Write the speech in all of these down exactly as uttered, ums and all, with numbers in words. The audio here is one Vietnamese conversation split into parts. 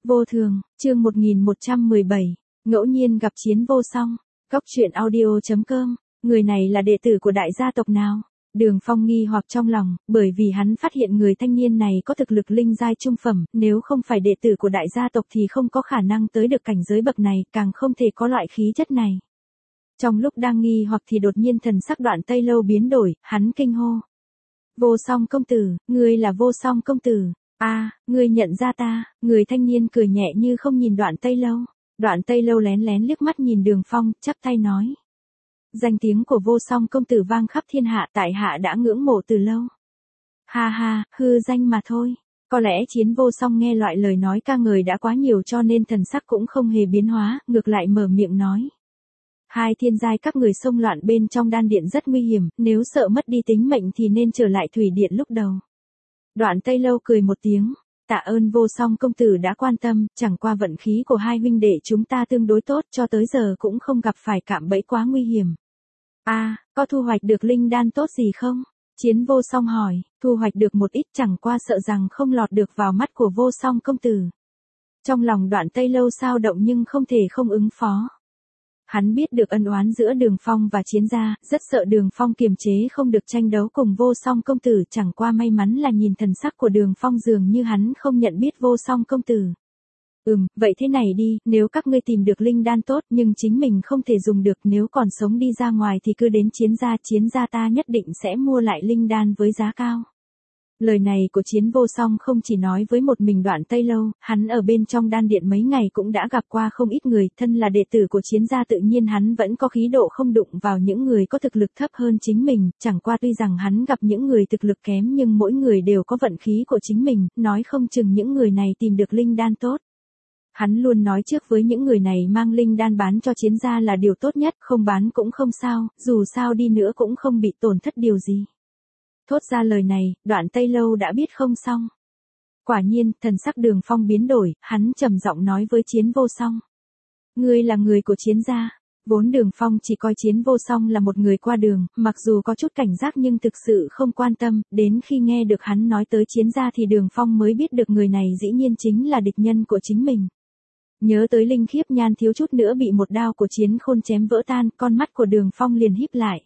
Vô thường, chương một nghìn một trăm mười bảy, ngẫu nhiên gặp Chiến Vô Song. Cốc truyện audio chấm com, người này là đệ tử của đại gia tộc nào? Đường Phong nghi hoặc trong lòng, bởi vì hắn phát hiện người thanh niên này có thực lực linh giai trung phẩm, nếu không phải đệ tử của đại gia tộc thì không có khả năng tới được cảnh giới bậc này, càng không thể có loại khí chất này. Trong lúc đang nghi hoặc thì đột nhiên thần sắc Đoạn Tây Lâu biến đổi, hắn kinh hô. Vô Song công tử, ngươi là Vô Song công tử. A, à, ngươi nhận ra ta? Người thanh niên cười nhẹ như không nhìn Đoạn Tây Lâu. Đoạn Tây Lâu lén lén liếc mắt nhìn Đường Phong, chắp tay nói. Danh tiếng của Vô Song công tử vang khắp thiên hạ, tại hạ đã ngưỡng mộ từ lâu. Ha ha, hư danh mà thôi. Có lẽ Chiến Vô Song nghe loại lời nói ca ngợi đã quá nhiều cho nên thần sắc cũng không hề biến hóa, ngược lại mở miệng nói. Hai thiên giai các người xông loạn bên trong đan điện rất nguy hiểm, nếu sợ mất đi tính mệnh thì nên trở lại thủy điện lúc đầu. Đoạn Tây Lâu cười một tiếng, tạ ơn Vô Song công tử đã quan tâm, chẳng qua vận khí của hai huynh đệ chúng ta tương đối tốt, cho tới giờ cũng không gặp phải cạm bẫy quá nguy hiểm. A, à, có thu hoạch được linh đan tốt gì không? Chiến Vô Song hỏi. Thu hoạch được một ít, chẳng qua sợ rằng không lọt được vào mắt của Vô Song công tử. Trong lòng Đoạn Tây Lâu xao động nhưng không thể không ứng phó. Hắn biết được ân oán giữa Đường Phong và Chiến gia, rất sợ Đường Phong kiềm chế không được tranh đấu cùng Vô Song công tử, chẳng qua may mắn là nhìn thần sắc của Đường Phong dường như hắn không nhận biết Vô Song công tử. Ừm, vậy thế này đi, nếu các ngươi tìm được linh đan tốt nhưng chính mình không thể dùng được, nếu còn sống đi ra ngoài thì cứ đến Chiến gia, Chiến gia ta nhất định sẽ mua lại linh đan với giá cao. Lời này của Chiến Vô Song không chỉ nói với một mình Đoạn Tây Lâu, hắn ở bên trong đan điện mấy ngày cũng đã gặp qua không ít người, thân là đệ tử của Chiến gia tự nhiên hắn vẫn có khí độ không đụng vào những người có thực lực thấp hơn chính mình, chẳng qua tuy rằng hắn gặp những người thực lực kém nhưng mỗi người đều có vận khí của chính mình, nói không chừng những người này tìm được linh đan tốt. Hắn luôn nói trước với những người này mang linh đan bán cho Chiến gia là điều tốt nhất, không bán cũng không sao, dù sao đi nữa cũng không bị tổn thất điều gì. Thốt ra lời này, Đoạn Tây Lâu đã biết không xong. Quả nhiên, thần sắc Đường Phong biến đổi, hắn trầm giọng nói với Chiến Vô Song. Ngươi là người của Chiến gia. Vốn Đường Phong chỉ coi Chiến Vô Song là một người qua đường, mặc dù có chút cảnh giác nhưng thực sự không quan tâm, đến khi nghe được hắn nói tới Chiến gia thì Đường Phong mới biết được người này dĩ nhiên chính là địch nhân của chính mình. Nhớ tới Linh Khiếp Nhan thiếu chút nữa bị một đao của Chiến Khôn chém vỡ tan, con mắt của Đường Phong liền híp lại.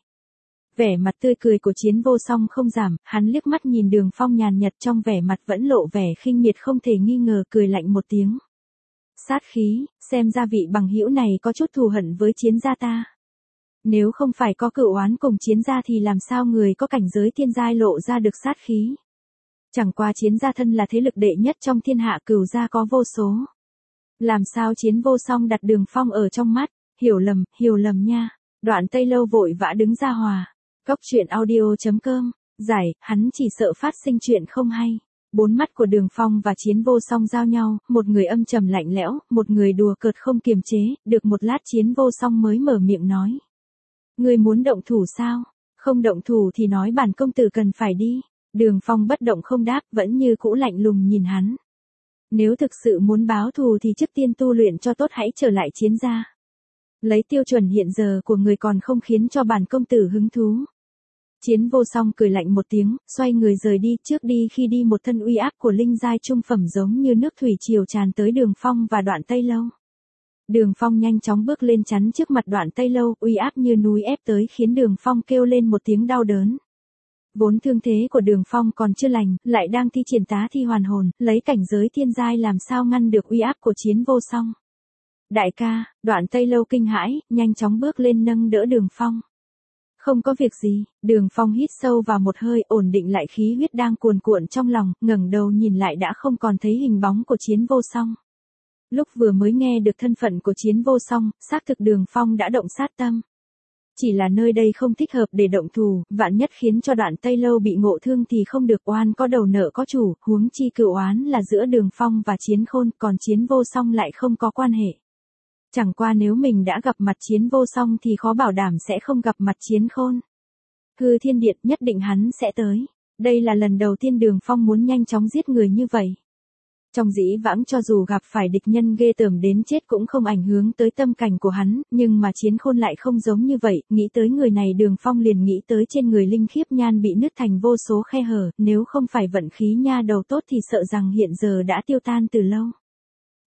Vẻ mặt tươi cười của Chiến Vô Song không giảm, hắn liếc mắt nhìn Đường Phong nhàn nhật trong vẻ mặt vẫn lộ vẻ khinh miệt không thể nghi ngờ, cười lạnh một tiếng. Sát khí, xem ra vị bằng hữu này có chút thù hận với Chiến gia ta. Nếu không phải có cựu oán cùng Chiến gia thì làm sao người có cảnh giới thiên giai lộ ra được sát khí. Chẳng qua Chiến gia thân là thế lực đệ nhất trong thiên hạ, cửu gia có vô số. Làm sao Chiến Vô Song đặt Đường Phong ở trong mắt, hiểu lầm, hiểu lầm nha. Đoạn Tây Lâu vội vã đứng ra hòa. Cốc truyện audio chấm com, giải, hắn chỉ sợ phát sinh chuyện không hay. Bốn mắt của Đường Phong và Chiến Vô Song giao nhau, một người âm trầm lạnh lẽo, một người đùa cợt không kiềm chế, được một lát Chiến Vô Song mới mở miệng nói. Ngươi muốn động thủ sao? Không động thủ thì nói bản công tử cần phải đi. Đường Phong bất động không đáp, vẫn như cũ lạnh lùng nhìn hắn. Nếu thực sự muốn báo thù thì trước tiên tu luyện cho tốt, hãy trở lại Chiến gia. Lấy tiêu chuẩn hiện giờ của người còn không khiến cho bản công tử hứng thú. Chiến Vô Song cười lạnh một tiếng, xoay người rời đi, trước đi khi đi một thân uy áp của linh giai trung phẩm giống như nước thủy triều tràn tới Đường Phong và Đoạn Tây Lâu. Đường Phong nhanh chóng bước lên chắn trước mặt Đoạn Tây Lâu, uy áp như núi ép tới khiến Đường Phong kêu lên một tiếng đau đớn. Vốn thương thế của Đường Phong còn chưa lành, lại đang thi triển tá thi hoàn hồn, lấy cảnh giới thiên giai làm sao ngăn được uy áp của Chiến Vô Song. Đại ca, Đoạn Tây Lâu kinh hãi, nhanh chóng bước lên nâng đỡ Đường Phong. Không có việc gì, Đường Phong hít sâu vào một hơi, ổn định lại khí huyết đang cuồn cuộn trong lòng, ngẩng đầu nhìn lại đã không còn thấy hình bóng của Chiến Vô Song. Lúc vừa mới nghe được thân phận của Chiến Vô Song, xác thực Đường Phong đã động sát tâm. Chỉ là nơi đây không thích hợp để động thủ, vạn nhất khiến cho Đoạn Tây Lâu bị ngộ thương thì không được, oan có đầu nợ có chủ, huống chi cựu oán là giữa Đường Phong và Chiến Khôn, còn Chiến Vô Song lại không có quan hệ. Chẳng qua nếu mình đã gặp mặt Chiến Vô Song thì khó bảo đảm sẽ không gặp mặt Chiến Khôn. Hư Thiên Điện nhất định hắn sẽ tới. Đây là lần đầu tiên Đường Phong muốn nhanh chóng giết người như vậy. Trong dĩ vãng cho dù gặp phải địch nhân ghê tởm đến chết cũng không ảnh hưởng tới tâm cảnh của hắn, nhưng mà Chiến Khôn lại không giống như vậy, nghĩ tới người này Đường Phong liền nghĩ tới trên người Linh Khiếp Nhan bị nứt thành vô số khe hở, nếu không phải vận khí nha đầu tốt thì sợ rằng hiện giờ đã tiêu tan từ lâu.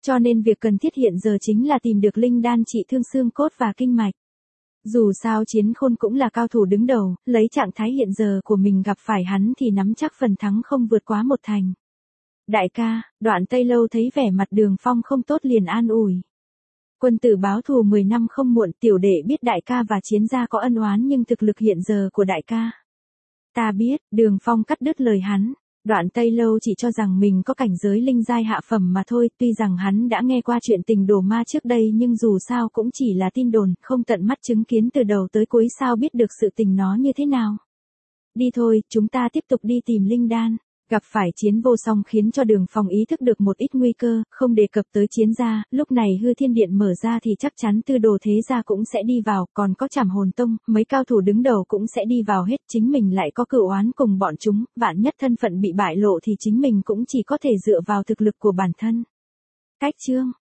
Cho nên việc cần thiết hiện giờ chính là tìm được linh đan trị thương xương cốt và kinh mạch. Dù sao Chiến Khôn cũng là cao thủ đứng đầu, lấy trạng thái hiện giờ của mình gặp phải hắn thì nắm chắc phần thắng không vượt quá một thành. Đại ca, Đoạn Tây Lâu thấy vẻ mặt Đường Phong không tốt liền an ủi. Quân tử báo thù mười năm không muộn, tiểu đệ biết đại ca và Chiến gia có ân oán nhưng thực lực hiện giờ của đại ca. Ta biết, Đường Phong cắt đứt lời hắn. Đoạn Tây Lâu chỉ cho rằng mình có cảnh giới linh giai hạ phẩm mà thôi, tuy rằng hắn đã nghe qua chuyện tình đổ ma trước đây nhưng dù sao cũng chỉ là tin đồn, không tận mắt chứng kiến từ đầu tới cuối sao biết được sự tình nó như thế nào. Đi thôi, chúng ta tiếp tục đi tìm linh đan. Gặp phải Chiến Vô Song khiến cho Đường Phong ý thức được một ít nguy cơ, không đề cập tới Chiến gia, lúc này Hư Thiên Điện mở ra thì chắc chắn Tư Đồ Thế gia cũng sẽ đi vào, còn có Trảm Hồn Tông, mấy cao thủ đứng đầu cũng sẽ đi vào hết, chính mình lại có cựu oán cùng bọn chúng, vạn nhất thân phận bị bại lộ thì chính mình cũng chỉ có thể dựa vào thực lực của bản thân. Cách chương